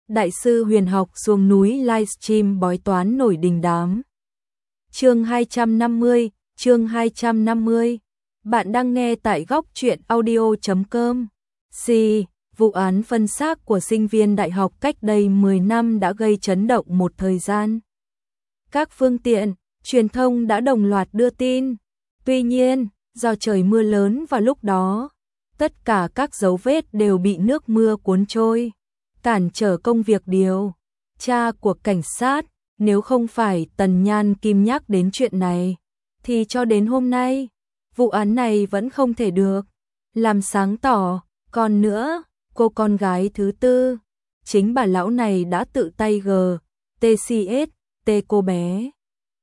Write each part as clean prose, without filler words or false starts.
Đại sư huyền học xuống núi livestream bói toán nổi đình đám. Chương 250, chương 250. Bạn đang nghe tại góc truyện audio.com. Vụ án phân xác của sinh viên đại học cách đây 10 năm đã gây chấn động một thời gian. Các phương tiện truyền thông đã đồng loạt đưa tin. Tuy nhiên, do trời mưa lớn vào lúc đó, tất cả các dấu vết đều bị nước mưa cuốn trôi, cản trở công việc điều tra của cảnh sát. Nếu không phải Tần Nhan Kim nhắc đến chuyện này, thì cho đến hôm nay, vụ án này vẫn không thể được làm sáng tỏ. Còn nữa, cô con gái thứ tư, chính bà lão này đã tự tay TCS cô bé.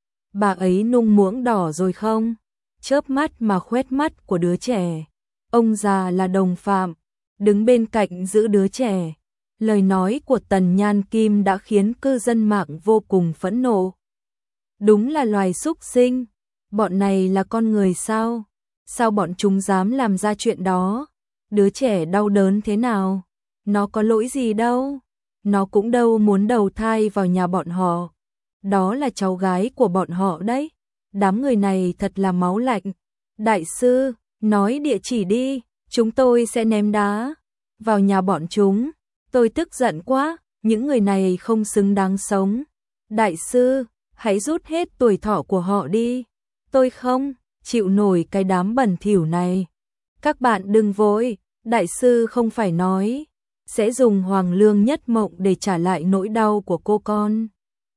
Bà ấy nung muỗng đỏ rồi không? Chớp mắt mà khoét mắt của đứa trẻ. Ông già là đồng phạm, đứng bên cạnh giữ đứa trẻ. Lời nói của Tần Nhan Kim đã khiến cư dân mạng vô cùng phẫn nộ. Đúng là loài súc sinh, bọn này là con người sao? Sao bọn chúng dám làm ra chuyện đó? Đứa trẻ đau đớn thế nào? Nó có lỗi gì đâu? Nó cũng đâu muốn đầu thai vào nhà bọn họ. Đó là cháu gái của bọn họ đấy. Đám người này thật là máu lạnh. Đại sư, nói địa chỉ đi, chúng tôi sẽ ném đá vào nhà bọn chúng. Tôi tức giận quá, những người này không xứng đáng sống. Đại sư, hãy rút hết tuổi thọ của họ đi. Tôi không chịu nổi cái đám bẩn thỉu này. Các bạn đừng vội, đại sư không phải nói sẽ dùng Hoàng Lương Nhất Mộng để trả lại nỗi đau của cô con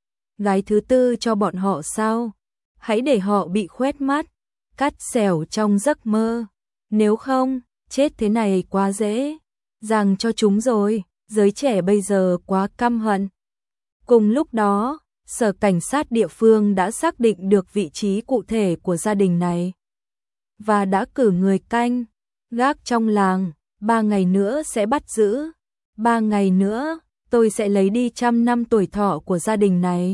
gái thứ tư cho bọn họ sao? Hãy để họ bị khoét mắt, cắt xẻo trong giấc mơ. Nếu không, chết thế này quá dễ dàng cho chúng rồi. Giới trẻ bây giờ quá căm hận. Cùng lúc đó, sở cảnh sát địa phương đã xác định được vị trí cụ thể của gia đình này và đã cử người canh gác trong làng. 3 ngày nữa sẽ bắt giữ. 3 ngày nữa, tôi sẽ lấy đi 100 năm tuổi thọ của gia đình này.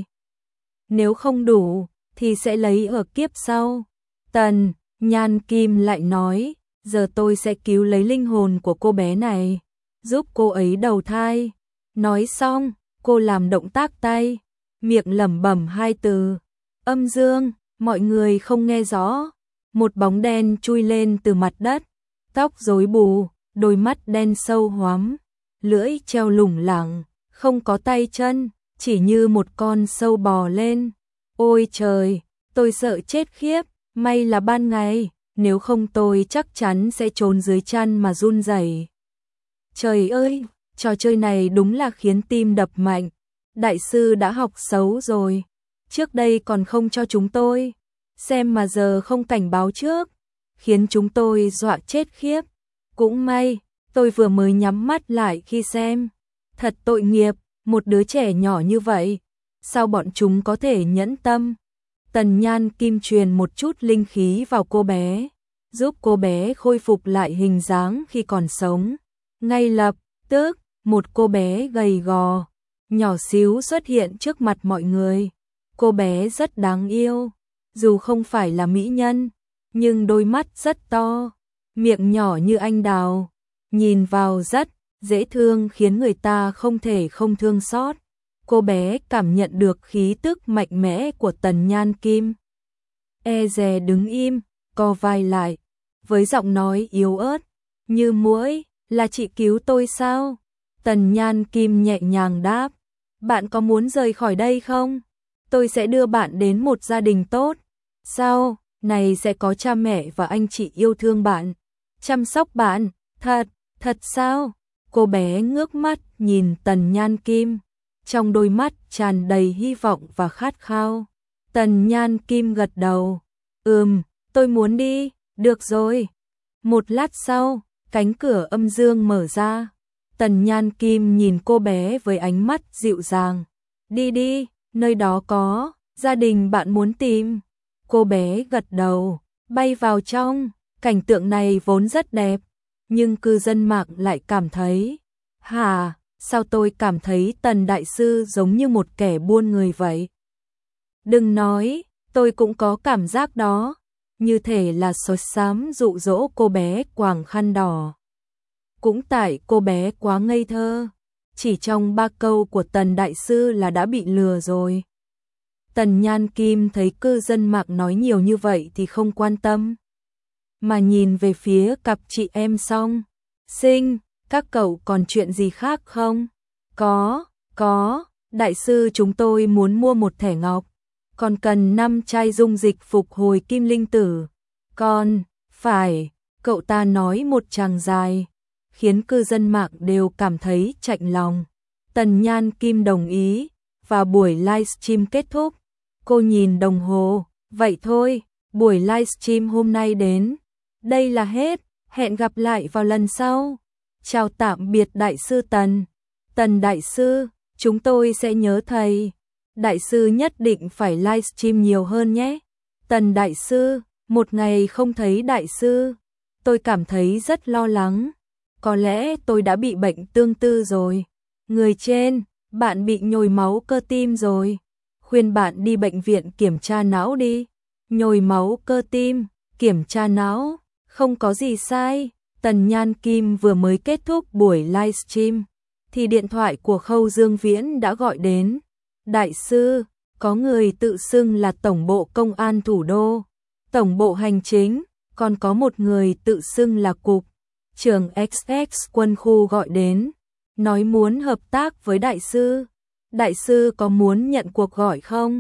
Nếu không đủ, thì sẽ lấy ở kiếp sau. Tần Nhan Kim lại nói, giờ tôi sẽ cứu lấy linh hồn của cô bé này, giúp cô ấy đầu thai. Nói xong, cô làm động tác tay, miệng lẩm bẩm 2 từ. Âm dương, mọi người không nghe rõ. Một bóng đen chui lên từ mặt đất, tóc rối bù, đôi mắt đen sâu hoắm, lưỡi treo lủng lẳng, không có tay chân, chỉ như một con sâu bò lên. Ôi trời, tôi sợ chết khiếp, may là ban ngày, nếu không tôi chắc chắn sẽ trốn dưới chăn mà run rẩy. Trời ơi, trò chơi này đúng là khiến tim đập mạnh. Đại sư đã học xấu rồi. Trước đây còn không cho chúng tôi xem mà giờ không cảnh báo trước, khiến chúng tôi dọa chết khiếp. Cũng may, tôi vừa mới nhắm mắt lại khi xem. Thật tội nghiệp, một đứa trẻ nhỏ như vậy, sao bọn chúng có thể nhẫn tâm? Tần Nhan Kim truyền một chút linh khí vào cô bé, giúp cô bé khôi phục lại hình dáng khi còn sống. Ngay lập tức, một cô bé gầy gò, nhỏ xíu xuất hiện trước mặt mọi người. Cô bé rất đáng yêu, dù không phải là mỹ nhân, nhưng đôi mắt rất to, miệng nhỏ như anh đào, nhìn vào rất dễ thương khiến người ta không thể không thương xót. Cô bé cảm nhận được khí tức mạnh mẽ của Tần Nhan Kim. E dè đứng im, co vai lại, với giọng nói yếu ớt, như muỗi, là chị cứu tôi sao? Tần Nhan Kim nhẹ nhàng đáp, bạn có muốn rời khỏi đây không? Tôi sẽ đưa bạn đến một gia đình tốt. Sau này sẽ có cha mẹ và anh chị yêu thương bạn, chăm sóc bạn. Thật sao? Cô bé ngước mắt nhìn Tần Nhan Kim, trong đôi mắt tràn đầy hy vọng và khát khao. Tần Nhan Kim gật đầu, tôi muốn đi, được rồi. Một lát sau, cánh cửa âm dương mở ra. Tần Nhan Kim nhìn cô bé với ánh mắt dịu dàng. Đi đi, nơi đó có gia đình bạn muốn tìm. Cô bé gật đầu, bay vào trong. Cảnh tượng này vốn rất đẹp, nhưng cư dân mạng lại cảm thấy, sao tôi cảm thấy Tần Đại Sư giống như một kẻ buôn người vậy? Đừng nói, tôi cũng có cảm giác đó, như thể là sói xám dụ dỗ cô bé quàng khăn đỏ. Cũng tại cô bé quá ngây thơ, chỉ trong 3 câu của Tần đại sư là đã bị lừa rồi. Tần Nhan Kim thấy cư dân mạng nói nhiều như vậy thì không quan tâm, mà nhìn về phía cặp chị em Song Sinh, các cậu còn chuyện gì khác không? Có, đại sư chúng tôi muốn mua một thẻ ngọc, còn cần 5 chai dung dịch phục hồi kim linh tử. Phải, cậu ta nói một tràng dài, khiến cư dân mạng đều cảm thấy chạnh lòng. Tần Nhan Kim đồng ý, và buổi livestream kết thúc. Cô nhìn đồng hồ, vậy thôi, buổi livestream hôm nay đến đây là hết, hẹn gặp lại vào lần sau. Chào tạm biệt đại sư Tần. Tần đại sư, chúng tôi sẽ nhớ thầy. Đại sư nhất định phải livestream nhiều hơn nhé. Tần đại sư, một ngày không thấy đại sư, tôi cảm thấy rất lo lắng. Có lẽ tôi đã bị bệnh tương tư rồi. Người trên, bạn bị nhồi máu cơ tim rồi. Khuyên bạn đi bệnh viện kiểm tra não đi. Nhồi máu cơ tim, kiểm tra não, không có gì sai. Tần Nhan Kim vừa mới kết thúc buổi livestream thì điện thoại của Khâu Dương Viễn đã gọi đến. Đại sư, có người tự xưng là tổng bộ công an thủ đô, tổng bộ hành chính, còn có một người tự xưng là cục trưởng XX quân khu gọi đến, nói muốn hợp tác với đại sư. Đại sư có muốn nhận cuộc gọi không?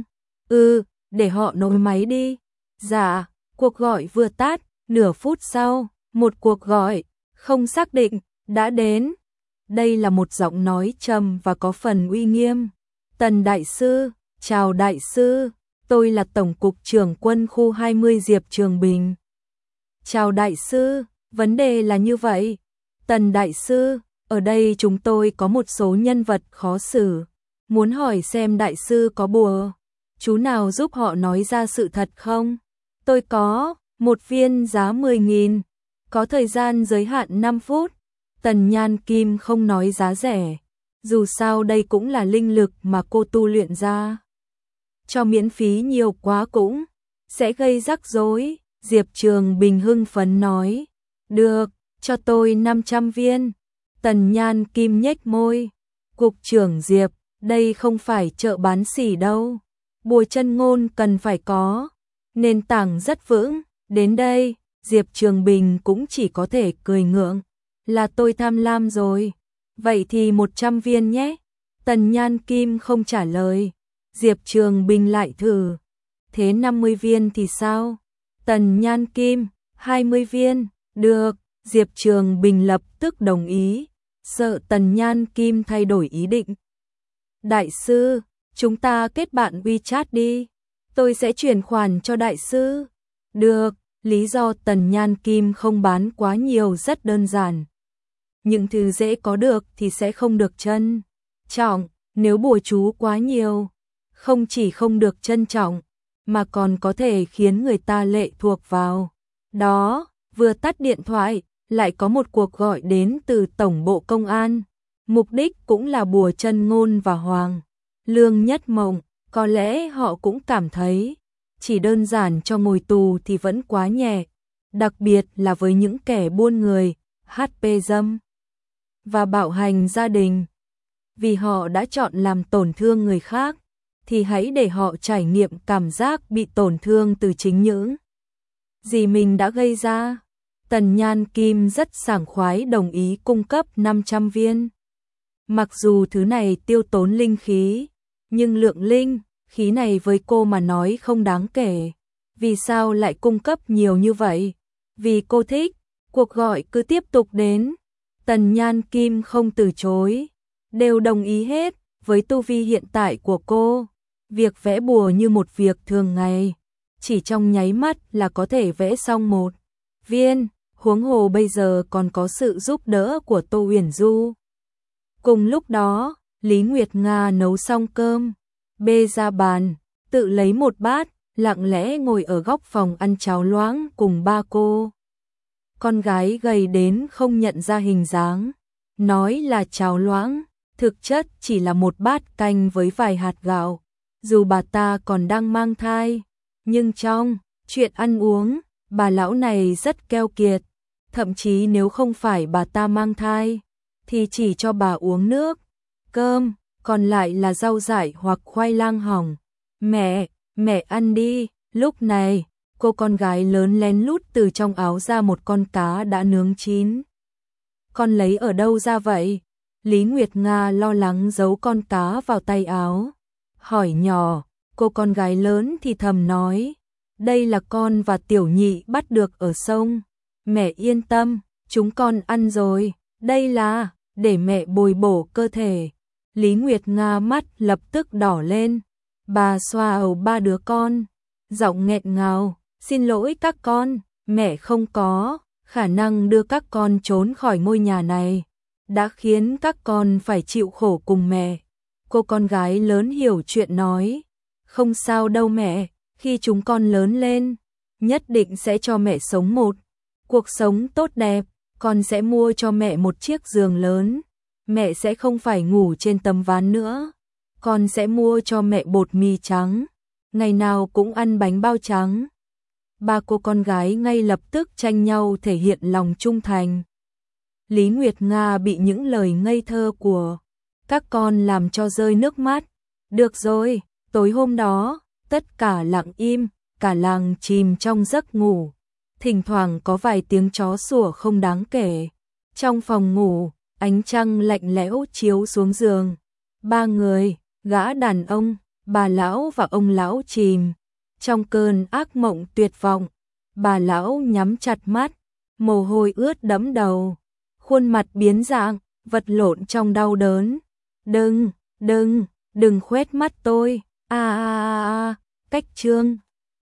Để họ nối máy đi. Dạ, cuộc gọi vừa tắt, nửa phút sau, một cuộc gọi không xác định đã đến. Đây là một giọng nói trầm và có phần uy nghiêm. Tần đại sư, chào đại sư, tôi là Tổng cục trưởng quân khu 20 Diệp Trường Bình. Chào đại sư, vấn đề là như vậy. Tần đại sư, ở đây chúng tôi có một số nhân vật khó xử, muốn hỏi xem đại sư có bùa chú nào giúp họ nói ra sự thật không? Tôi có, một viên giá 10.000, có thời gian giới hạn 5 phút. Tần Nhan Kim không nói giá rẻ, dù sao đây cũng là linh lực mà cô tu luyện ra. Cho miễn phí nhiều quá cũng sẽ gây rắc rối. Diệp Trường Bình hưng phấn nói, được, cho tôi 500 viên. Tần Nhan Kim nhếch môi, cục trưởng Diệp, đây không phải chợ bán xỉ đâu. Bùa chân ngôn cần phải có, nền tảng rất vững. Đến đây, Diệp Trường Bình cũng chỉ có thể cười ngượng, là tôi tham lam rồi. Vậy thì 100 viên nhé. Tần Nhan Kim không trả lời. Diệp Trường Bình lại thử, thế 50 viên thì sao? Tần Nhan Kim, 20 viên, được. Diệp Trường Bình lập tức đồng ý, sợ Tần Nhan Kim thay đổi ý định. Đại sư, chúng ta kết bạn WeChat đi, tôi sẽ chuyển khoản cho đại sư. Được, lý do Tần Nhan Kim không bán quá nhiều rất đơn giản. Những thứ dễ có được thì sẽ không được trân trọng, nếu bùa chú quá nhiều, không chỉ không được trân trọng, mà còn có thể khiến người ta lệ thuộc vào. Đó, vừa tắt điện thoại, lại có một cuộc gọi đến từ Tổng bộ Công an. Mục đích cũng là bùa chân ngôn và Hoàng Lương Nhất Mộng. Có lẽ họ cũng cảm thấy chỉ đơn giản cho ngồi tù thì vẫn quá nhẹ, đặc biệt là với những kẻ buôn người, HP dâm và bạo hành gia đình. Vì họ đã chọn làm tổn thương người khác, thì hãy để họ trải nghiệm cảm giác bị tổn thương từ chính những gì mình đã gây ra. Tần Nhan Kim rất sảng khoái đồng ý cung cấp 500 viên. Mặc dù thứ này tiêu tốn linh khí, nhưng lượng linh khí này với cô mà nói không đáng kể. Vì sao lại cung cấp nhiều như vậy? Vì cô thích. Cuộc gọi cứ tiếp tục đến. Tần Nhan Kim không từ chối, đều đồng ý hết. Với tu vi hiện tại của cô, việc vẽ bùa như một việc thường ngày, chỉ trong nháy mắt là có thể vẽ xong một viên, huống hồ bây giờ còn có sự giúp đỡ của Tô Huyền Du. Cùng lúc đó, Lý Nguyệt Nga nấu xong cơm, bê ra bàn, tự lấy một bát, lặng lẽ ngồi ở góc phòng ăn cháo loãng cùng ba cô. Con gái gầy đến không nhận ra hình dáng, nói là cháo loãng, thực chất chỉ là một bát canh với vài hạt gạo. Dù bà ta còn đang mang thai, nhưng trong chuyện ăn uống, bà lão này rất keo kiệt. Thậm chí nếu không phải bà ta mang thai, thì chỉ cho bà uống nước, cơm, còn lại là rau dại hoặc khoai lang hỏng. Mẹ ăn đi. Lúc này, cô con gái lớn lén lút từ trong áo ra một con cá đã nướng chín. Con lấy ở đâu ra vậy? Lý Nguyệt Nga lo lắng giấu con cá vào tay áo. Hỏi nhỏ, cô con gái lớn thì thầm nói, đây là con và Tiểu Nhị bắt được ở sông. Mẹ yên tâm, chúng con ăn rồi, đây là để mẹ bồi bổ cơ thể. Lý Nguyệt Nga mắt lập tức đỏ lên, bà xoa đầu ba đứa con, giọng nghẹn ngào, xin lỗi các con, mẹ không có khả năng đưa các con trốn khỏi ngôi nhà này, đã khiến các con phải chịu khổ cùng mẹ. Cô con gái lớn hiểu chuyện nói, không sao đâu mẹ, khi chúng con lớn lên, nhất định sẽ cho mẹ sống một cuộc sống tốt đẹp, con sẽ mua cho mẹ một chiếc giường lớn, mẹ sẽ không phải ngủ trên tấm ván nữa, con sẽ mua cho mẹ bột mì trắng, ngày nào cũng ăn bánh bao trắng. Ba cô con gái ngay lập tức tranh nhau thể hiện lòng trung thành. Lý Nguyệt Nga bị những lời ngây thơ của các con làm cho rơi nước mắt. Được rồi, tối hôm đó, tất cả lặng im, cả làng chìm trong giấc ngủ. Thỉnh thoảng có vài tiếng chó sủa không đáng kể. Trong phòng ngủ, ánh trăng lạnh lẽo chiếu xuống giường. Ba người, gã đàn ông, bà lão và ông lão chìm trong cơn ác mộng tuyệt vọng. Bà lão nhắm chặt mắt, mồ hôi ướt đẫm đầu, khuôn mặt biến dạng, vật lộn trong đau đớn. Đừng khoét mắt tôi. Cách chương